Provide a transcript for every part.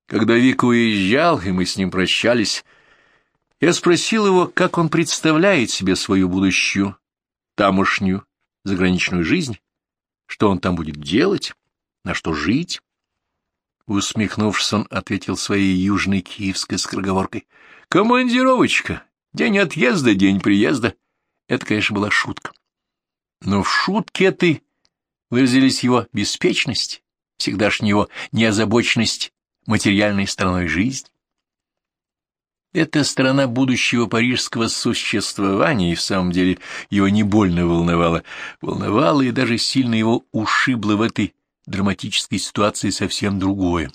Когда Вика уезжал, и мы с ним прощались, я спросил его, как он представляет себе свою будущую, тамошнюю, заграничную жизнь, что он там будет делать, на что жить. Усмехнувшись, он ответил своей южной киевской скороговоркой: «Командировочка, день отъезда, день приезда». Это, конечно, была шутка. Но в шутке этой выразились его беспечность, всегдашняя его неозабоченность материальной стороной жизни. Эта сторона будущего парижского существования и в самом деле его не больно волновала и даже сильно его ушибла в этой драматической ситуации совсем другое.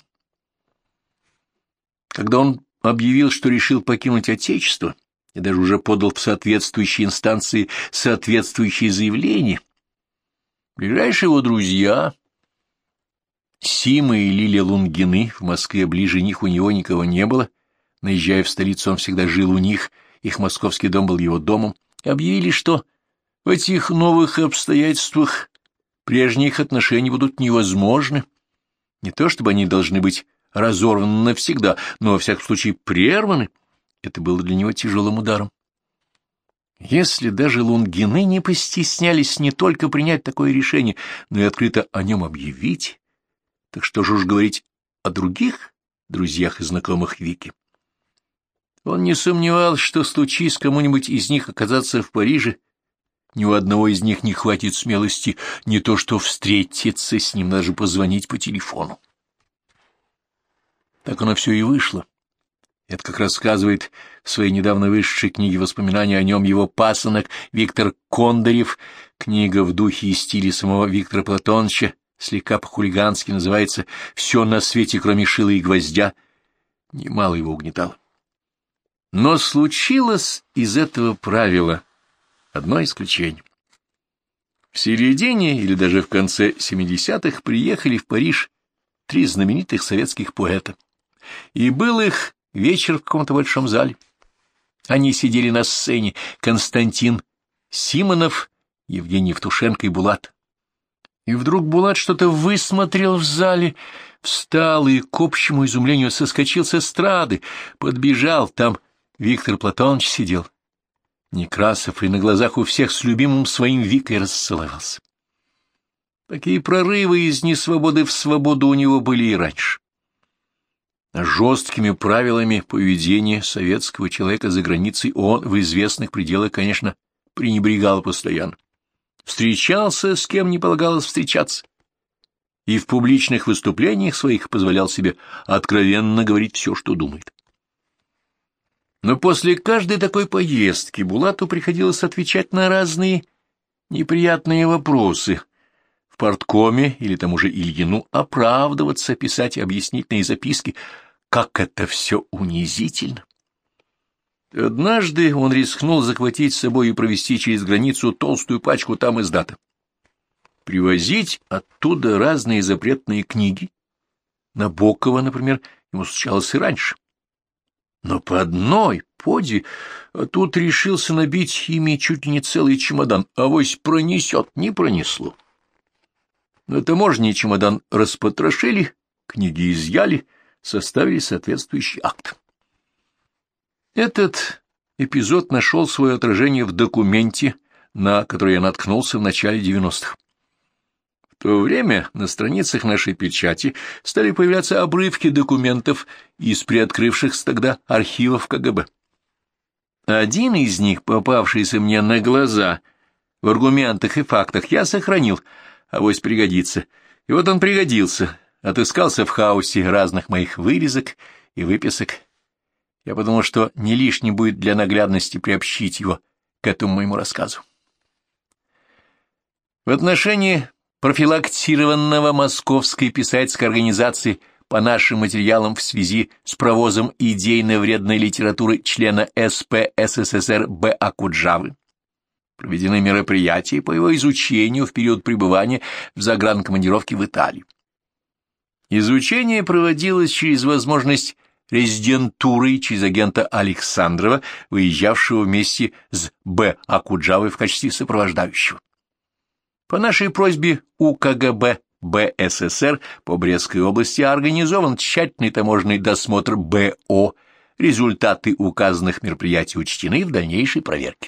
Когда он объявил, что решил покинуть Отечество, и даже уже подал в соответствующие инстанции соответствующие заявления, ближайшие его друзья, Сима и Лилия Лунгины, в Москве ближе них у него никого не было, наезжая в столицу, он всегда жил у них, их московский дом был его домом, объявили, что в этих новых обстоятельствах прежние их отношения будут невозможны. Не то чтобы они должны быть разорваны навсегда, но, во всяком случае, прерваны. Это было для него тяжелым ударом. Если даже Лунгины не постеснялись не только принять такое решение, но и открыто о нем объявить, так что же уж говорить о других друзьях и знакомых Вики. Он не сомневался, что, случись кому-нибудь из них оказаться в Париже, ни у одного из них не хватит смелости не то что встретиться с ним, даже позвонить по телефону. Так оно все и вышло. Это, как рассказывает в своей недавно вышедшей книге воспоминания о нем его пасынок Виктор Кондарев, книга в духе и стиле самого Виктора Платоновича, слегка по-хулигански называется «Все на свете, кроме шила и гвоздя», немало его угнетало. Но случилось из этого правила одно исключение. В середине или даже в конце 70-х приехали в Париж 3 знаменитых советских поэта, и был их вечер в каком-то большом зале. Они сидели на сцене: Константин Симонов, Евгений Евтушенко и Булат. И вдруг Булат что-то высмотрел в зале, встал и, к общему изумлению, соскочил с эстрады, подбежал, там Виктор Платонович сидел. Некрасов и на глазах у всех с любимым своим Викой расцеловался. Такие прорывы из несвободы в свободу у него были и раньше. Жесткими правилами поведения советского человека за границей он в известных пределах, конечно, пренебрегал постоянно. Встречался с кем не полагалось встречаться, и в публичных выступлениях своих позволял себе откровенно говорить все, что думает. Но после каждой такой поездки Булату приходилось отвечать на разные неприятные вопросы, в парткоме или тому же Ильину оправдываться, писать объяснительные записки. Как это все унизительно! Однажды он рискнул захватить с собой и провести через границу толстую пачку там издата. Привозить оттуда разные запретные книги. Набокова, например, ему случалось и раньше. Но по одной поде, а тут решился набить ими чуть ли не целый чемодан, авось пронесет, не пронесло. На таможне чемодан распотрошили, книги изъяли, составили соответствующий акт. Этот эпизод нашел свое отражение в документе, на который я наткнулся в начале 90-х. В то время на страницах нашей печати стали появляться обрывки документов из приоткрывшихся тогда архивов КГБ. Один из них, попавшийся мне на глаза в аргументах и фактах, я сохранил, авось пригодится. И вот он пригодился, отыскался в хаосе разных моих вырезок и выписок. Я подумал, что не лишне будет для наглядности приобщить его к этому моему рассказу. В отношении профилактированного московской писательской организации по нашим материалам в связи с провозом идейно-вредной литературы члена СП СССР Б. Акуджавы проведены мероприятия по его изучению в период пребывания в загранкомандировке в Италии. Изучение проводилось через возможность резидентуры через агента Александрова, выезжавшего вместе с Б. Акуджавой в качестве сопровождающего. По нашей просьбе УКГБ БССР по Брестской области организован тщательный таможенный досмотр БО. Результаты указанных мероприятий учтены в дальнейшей проверке.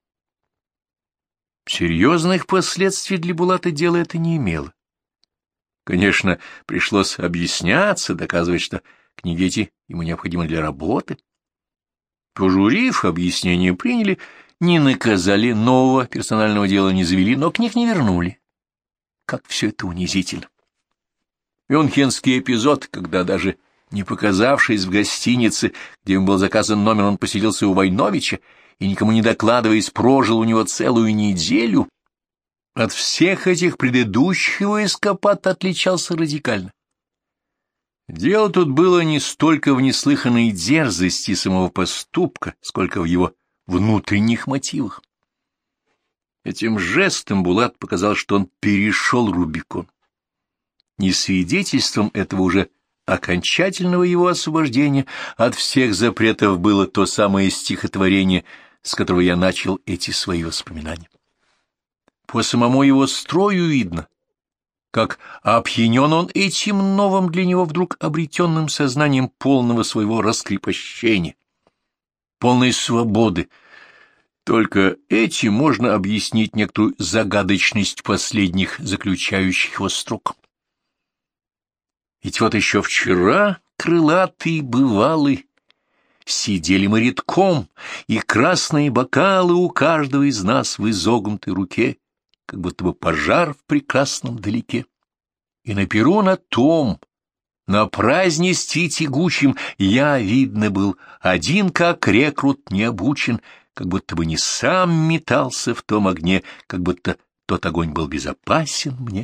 Серьезных последствий для Булата дело это не имело. Конечно, пришлось объясняться, доказывать, что книги эти ему необходимы для работы. Пожурив, объяснения приняли, не наказали, нового персонального дела не завели, но книг не вернули. Как все это унизительно. Мюнхенский эпизод, когда даже не показавшись в гостинице, где ему был заказан номер, он поселился у Войновича и, никому не докладываясь, прожил у него целую неделю, от всех этих предыдущих его эскапад отличался радикально. Дело тут было не столько в неслыханной дерзости самого поступка, сколько в его внутренних мотивах. Этим жестом Булат показал, что он перешел Рубикон. Не свидетельством этого уже окончательного его освобождения от всех запретов было то самое стихотворение, с которого я начал эти свои воспоминания. По самому его строю видно, как опьянен он этим новым для него вдруг обретенным сознанием полного своего раскрепощения, полной свободы. Только этим можно объяснить некоторую загадочность последних заключающих его строк. Ведь вот еще вчера крылатый бывалый сидели мы редком, и красные бокалы у каждого из нас в изогнутой руке, как будто бы пожар в прекрасном далеке. И на перу на том, на празднестве тягучем, я, видно, был один, как рекрут необучен, как будто бы не сам метался в том огне, как будто тот огонь был безопасен мне.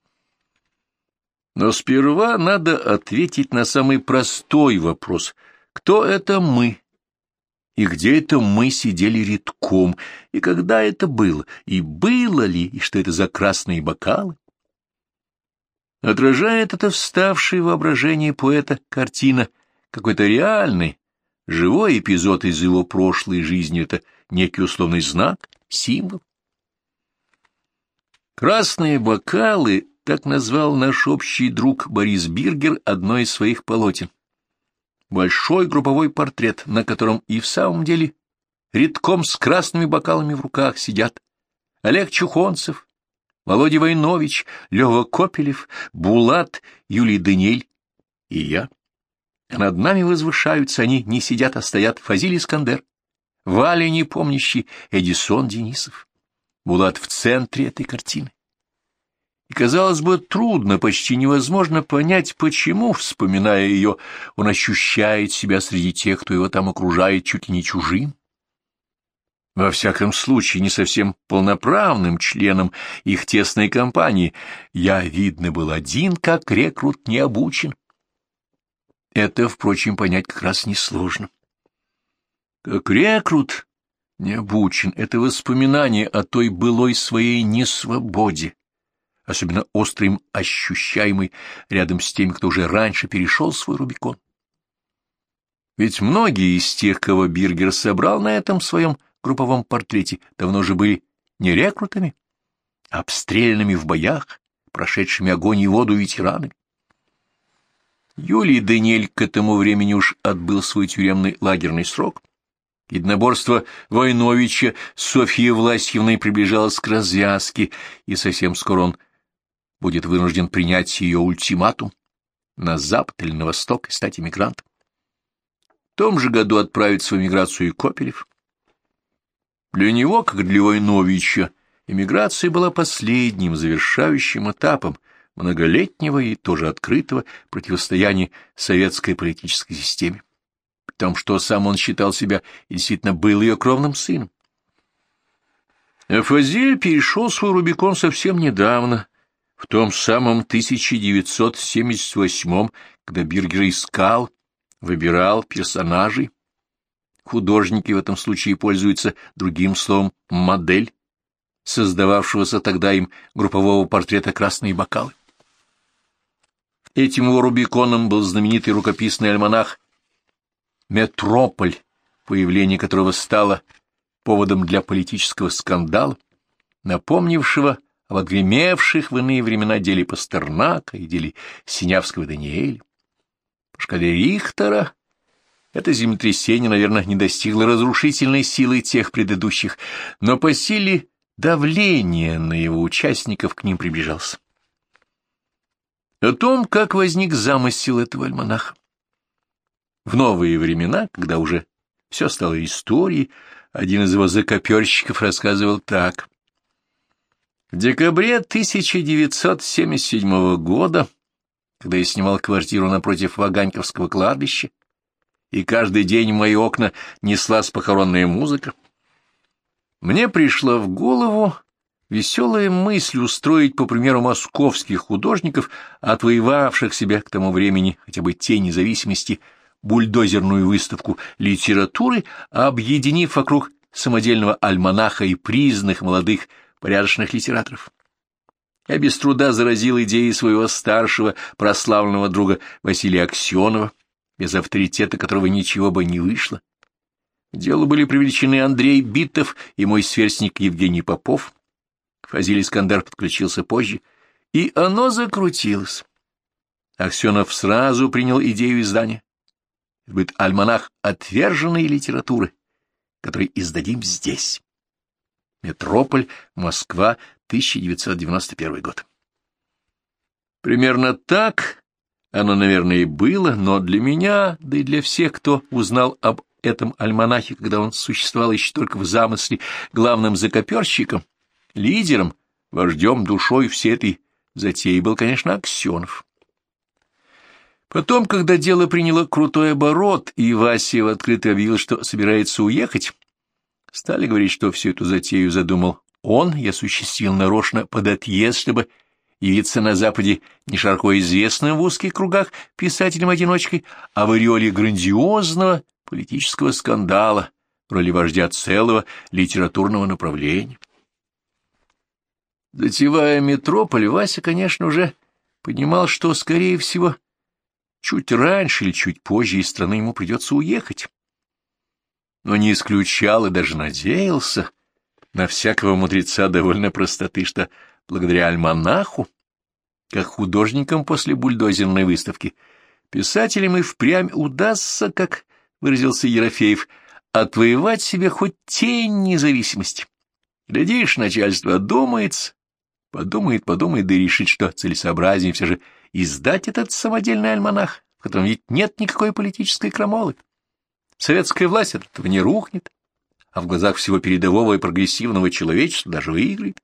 Но сперва надо ответить на самый простой вопрос. Кто это мы? И где это мы сидели редком? И когда это было? И было ли? И что это за красные бокалы? Отражает это вставшее воображение поэта картина какой-то реальный, живой эпизод из его прошлой жизни, это некий условный знак, символ. Красные бокалы — так назвал наш общий друг Борис Биргер одно из своих полотен. Большой групповой портрет, на котором и в самом деле редком с красными бокалами в руках сидят Олег Чухонцев, Володя Войнович, Лёва Копелев, Булат, Юлий Даниэль и я. А над нами возвышаются они, не сидят, а стоят Фазиль Искандер, Валя Непомнящий, Эдисон Денисов. Булат в центре этой картины. И, казалось бы, трудно, почти невозможно понять, почему, вспоминая ее, он ощущает себя среди тех, кто его там окружает, чуть ли не чужим. Во всяком случае, не совсем полноправным членом их тесной компании. Я, видно, был один, как рекрут не обучен. Это, впрочем, понять как раз несложно. Как рекрут не обучен — это воспоминание о той былой своей несвободе, особенно остро им ощущаемый рядом с теми, кто уже раньше перешел свой Рубикон. Ведь многие из тех, кого Биргер собрал на этом своем групповом портрете, давно же были не рекрутами, а обстрелянными в боях, прошедшими огонь и воду ветеранами. Юлий Даниэль к этому времени уж отбыл свой тюремный лагерный срок. Единоборство Войновича с Софьей Власьевной приближалось к развязке, и совсем скоро он будет вынужден принять ее ультиматум на запад или на восток и стать эмигрантом. В том же году отправится в эмиграцию и Копелев. Для него, как для Войновича, эмиграция была последним завершающим этапом многолетнего и тоже открытого противостояния советской политической системе, потому что сам он считал себя и действительно был ее кровным сыном. А Фазиль перешел свой Рубикон совсем недавно, в том самом 1978-м, когда Биргер искал, выбирал персонажей. Художники в этом случае пользуются другим словом «модель», создававшегося тогда им группового портрета «Красные бокалы». Этим его Рубиконом был знаменитый рукописный альманах «Метрополь», появление которого стало поводом для политического скандала, напомнившего об отгремевших в иные времена деле Пастернака и деле Синявского Даниэля. По шкале Рихтера это землетрясение, наверное, не достигло разрушительной силы тех предыдущих, но по силе давления на его участников к ним приближался. О том, как возник замысел этого альманаха. В новые времена, когда уже все стало историей, один из его закоперщиков рассказывал так. В декабре 1977 года, когда я снимал квартиру напротив Ваганьковского кладбища, и каждый день в мои окна неслась похоронная музыка, мне пришла в голову веселая мысль устроить, по примеру московских художников, отвоевавших себе к тому времени хотя бы тень независимости, бульдозерную выставку литературы, объединив вокруг самодельного альманаха и признанных молодых порядочных литераторов. Я без труда заразил идеей своего старшего прославленного друга Василия Аксенова, без авторитета которого ничего бы не вышло. В дело были привлечены Андрей Битов и мой сверстник Евгений Попов. Фазиль Искандар подключился позже, и оно закрутилось. Аксенов сразу принял идею издания. Это будет альманах отверженной литературы, который издадим здесь. Метрополь, Москва, 1991 год. Примерно так оно, наверное, и было, но для меня, да и для всех, кто узнал об этом альманахе, когда он существовал еще только в замысле, главным закоперщиком, лидером, вождем, душой всей этой затеи был, конечно, Аксенов. Потом, когда дело приняло крутой оборот, и Вася открыто объявил, что собирается уехать, стали говорить, что всю эту затею задумал он и осуществил нарочно под отъезд, чтобы явиться на Западе не широко известным в узких кругах писателем-одиночкой, а в ореоле грандиозного политического скандала в роли вождя целого литературного направления. Затевая «Метрополь», Вася, конечно, уже понимал, что, скорее всего, чуть раньше или чуть позже из страны ему придется уехать. Но не исключал и даже надеялся на всякого мудреца довольно простоты, что благодаря альманаху, как художникам после бульдозерной выставки, писателям и впрямь удастся, как выразился Ерофеев, отвоевать себе хоть тень независимости. Глядишь, начальство одумается, подумает, да и решит, что целесообразнее все же издать этот самодельный альманах, в котором ведь нет никакой политической крамолы. Советская власть от этого не рухнет, а в глазах всего передового и прогрессивного человечества даже выиграет.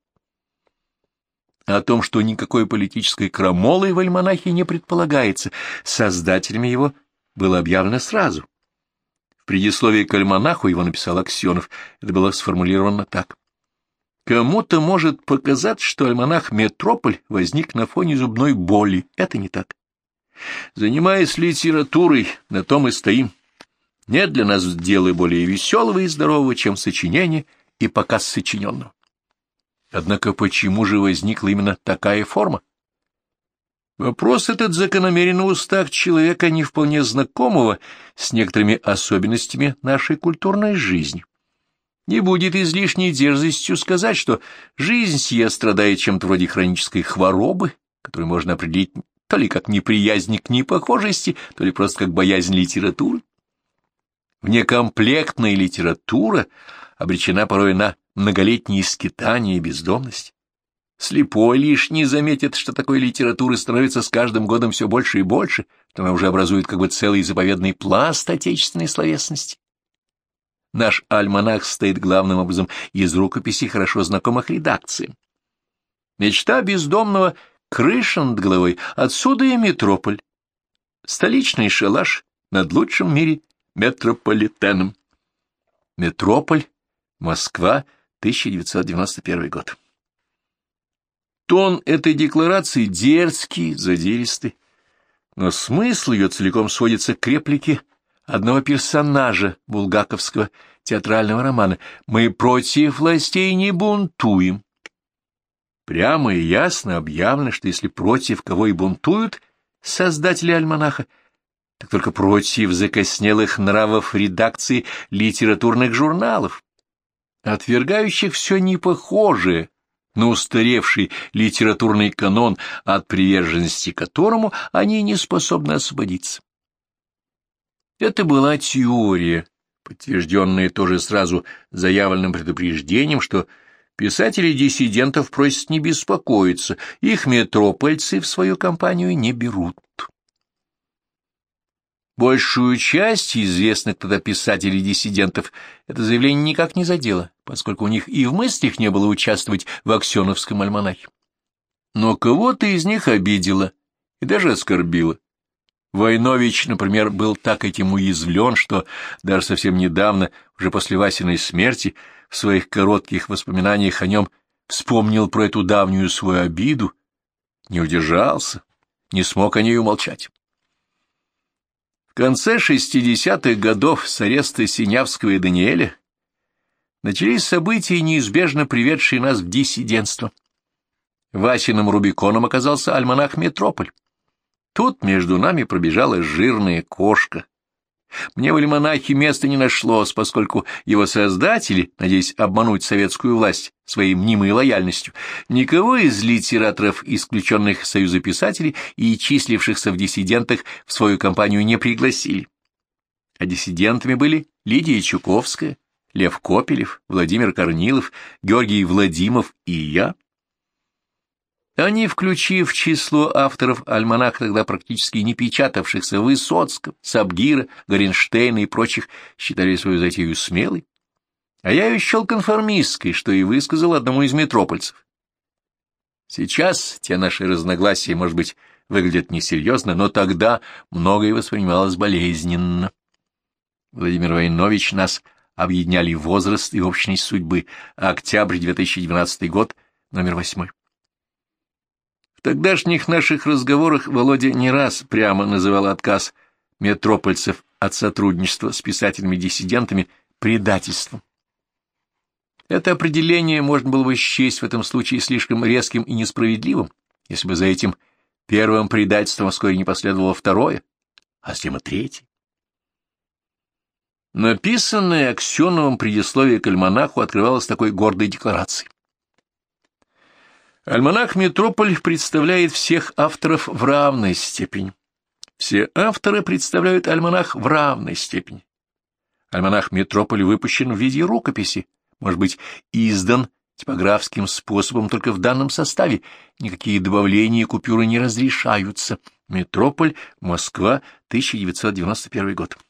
О том, что никакой политической крамолы в альманахе не предполагается, создателями его было объявлено сразу. В предисловии к альманаху его написал Аксенов. Это было сформулировано так. Кому-то может показаться, что альманах «Метрополь» возник на фоне зубной боли. Это не так. Занимаясь литературой, на том и стоим. Нет для нас дела более веселого и здорового, чем сочинение и показ сочиненного. Однако почему же возникла именно такая форма? Вопрос этот закономерен в устах человека, не вполне знакомого с некоторыми особенностями нашей культурной жизни. Не будет излишней дерзостью сказать, что жизнь сия страдает чем-то вроде хронической хворобы, которую можно определить то ли как неприязнь к непохожести, то ли просто как боязнь литературы. Внекомплектная литература обречена порой на многолетние скитания и бездомность. Слепой лишь не заметит, что такой литературы становится с каждым годом все больше и больше, что она уже образует как бы целый заповедный пласт отечественной словесности. Наш альманах состоит главным образом из рукописей хорошо знакомых редакциям. Мечта бездомного — крыша над головой, отсюда и метрополь. Столичный шалаш над лучшим в мире метрополитеном. Метрополь, Москва, 1991 год. Тон этой декларации дерзкий, задиристый, но смысл ее целиком сводится к реплике одного персонажа булгаковского театрального романа «Мы против властей не бунтуем». Прямо и ясно объявлено, что если против кого и бунтуют создатели альманаха, так только против закоснелых нравов редакции литературных журналов, отвергающих все непохожее, на устаревший литературный канон, от приверженности которому они не способны освободиться. Это была теория, подтвержденная тоже сразу заявленным предупреждением, что писателей-диссидентов просят не беспокоиться, их метропольцы в свою компанию не берут. Большую часть известных тогда писателей-диссидентов это заявление никак не задело, поскольку у них и в мыслях не было участвовать в Аксеновском альманахе. Но кого-то из них обидело и даже оскорбило. Войнович, например, был так этим уязвлен, что даже совсем недавно, уже после Васиной смерти, в своих коротких воспоминаниях о нем вспомнил про эту давнюю свою обиду, не удержался, не смог о ней умолчать. В конце 60-х годов с ареста Синявского и Даниэля начались события, неизбежно приведшие нас в диссидентство. Васиным Рубиконом оказался альманах «Метрополь». Тут между нами пробежала жирная кошка. Мне в альманахе места не нашлось, поскольку его создатели, надеясь обмануть советскую власть своей мнимой лояльностью, никого из литераторов, исключенных из Союза писателей и числившихся в диссидентах, в свою компанию не пригласили. А диссидентами были Лидия Чуковская, Лев Копелев, Владимир Корнилов, Георгий Владимов и я. Они, включив в число авторов альманаха, тогда практически не печатавшихся, Высоцкого, Сабгира, Горенштейна и прочих, считали свою затею смелой, а я ее счел конформистской, что и высказал одному из метропольцев. Сейчас те наши разногласия, может быть, выглядят несерьезно, но тогда многое воспринималось болезненно. Владимир Войнович нас объединяли возраст и общность судьбы. Октябрь 2012 год, номер 8. В тогдашних наших разговорах Володя не раз прямо называл отказ метропольцев от сотрудничества с писателями-диссидентами предательством. Это определение можно было бы счесть в этом случае слишком резким и несправедливым, если бы за этим первым предательством вскоре не последовало второе, а затем и третье. Написанное Аксеновым предисловие к альманаху открывалось такой гордой декларацией. Альманах «Метрополь» представляет всех авторов в равной степени. Все авторы представляют альманах в равной степени. Альманах «Метрополь» выпущен в виде рукописи, может быть, издан типографским способом только в данном составе. Никакие добавления и купюры не разрешаются. «Метрополь», Москва, 1991 год.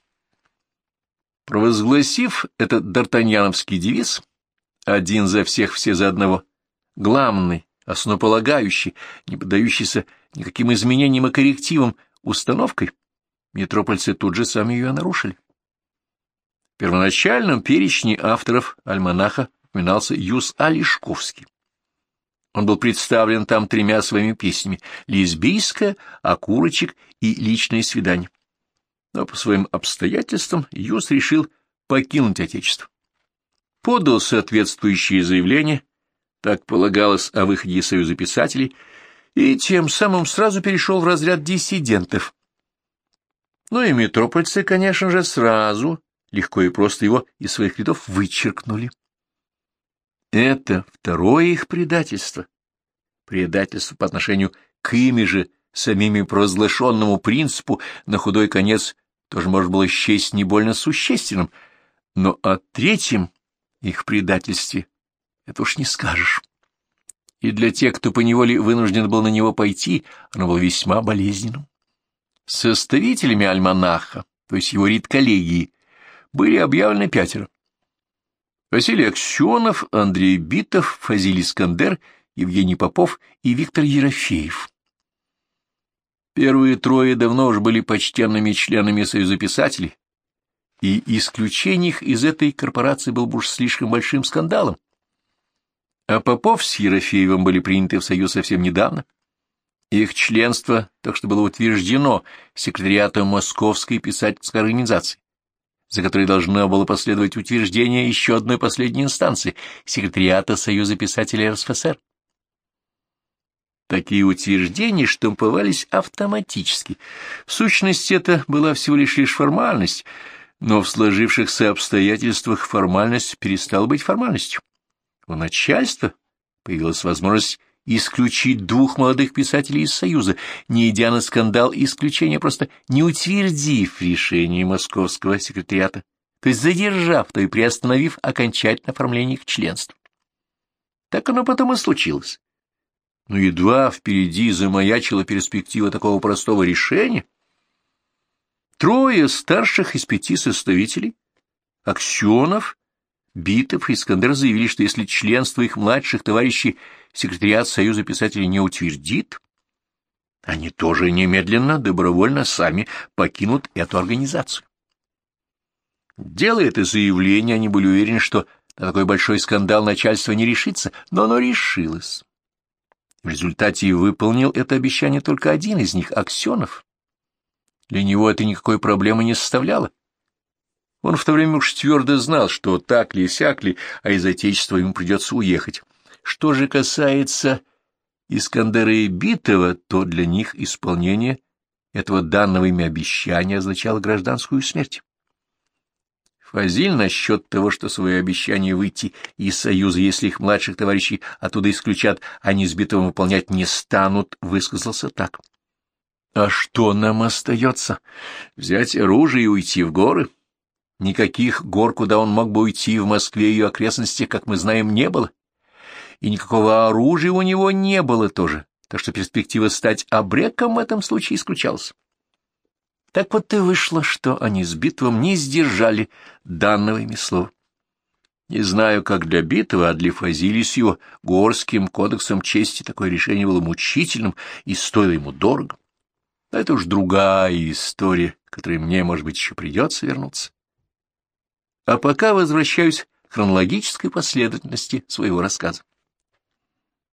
Провозгласив этот д'Артаньяновский девиз «Один за всех, все за одного», главный, основополагающий, не поддающийся никаким изменениям и коррективам установкой, метропольцы тут же сами ее нарушили. В первоначальном перечне авторов альманаха упоминался Юс А. Лешковский. Он был представлен там 3 своими песнями «Лесбийская», «Окурочек» и «Личное свидание». Но по своим обстоятельствам Юс решил покинуть Отечество. Подал соответствующее заявление, так полагалось о выходе из Союза писателей, и тем самым сразу перешел в разряд диссидентов. Ну и метропольцы, конечно же, сразу, легко и просто его из своих рядов вычеркнули. Это второе их предательство. Предательство по отношению к ими же самими провозглашенному принципу на худой конец тоже можно было счесть не больно существенным, но о третьем их предательстве это уж не скажешь. И для тех, кто поневоле вынужден был на него пойти, оно было весьма болезненным. Составителями альманаха, то есть его редколлегии, были объявлены 5: Василий Аксенов, Андрей Битов, Фазиль Искандер, Евгений Попов и Виктор Ерофеев. Первые 3 давно уже были почтенными членами Союза писателей, и исключение их из этой корпорации было бы уж слишком большим скандалом. А Попов с Ерофеевым были приняты в Союз совсем недавно. Их членство так что было утверждено секретариатом Московской писательской организации, за которой должно было последовать утверждение еще одной последней инстанции — секретариата Союза писателей РСФСР. Такие утверждения штамповались автоматически. В сущности, это была всего лишь формальность, но в сложившихся обстоятельствах формальность перестала быть формальностью. У начальства появилась возможность исключить двух молодых писателей из Союза, не идя на скандал исключения, просто не утвердив решение московского секретариата, то есть задержав, то и приостановив окончательное оформление их членства. Так оно потом и случилось. Но едва впереди замаячила перспектива такого простого решения, трое старших из 5 составителей, Аксенов, Битов и Искандер, заявили, что если членство их младших товарищей секретариат Союза писателей не утвердит, они тоже немедленно, добровольно сами покинут эту организацию. Делая это заявление, они были уверены, что на такой большой скандал начальство не решится, но оно решилось. В результате и выполнил это обещание только один из них, Аксенов. Для него это никакой проблемы не составляло. Он в то время уж твердо знал, что так ли сяк ли, а из отечества ему придется уехать. Что же касается Искандера и Битова, то для них исполнение этого данного ими обещания означало гражданскую смерть. Фазиль насчет того, что свое обещание выйти из Союза, если их младших товарищей оттуда исключат, они с Битовым выполнять не станут, высказался так. «А что нам остается? Взять оружие и уйти в горы? Никаких гор, куда он мог бы уйти в Москве и ее окрестностях, как мы знаем, не было. И никакого оружия у него не было тоже, так что перспектива стать абреком в этом случае исключалась. Так вот и вышло, что они с Битовым не сдержали данного ими слова. Не знаю, как для Битова, а для Фазилия с его Горским кодексом чести такое решение было мучительным и стоило ему дорого. Но это уж другая история, к которой мне, может быть, еще придется вернуться. А пока возвращаюсь к хронологической последовательности своего рассказа.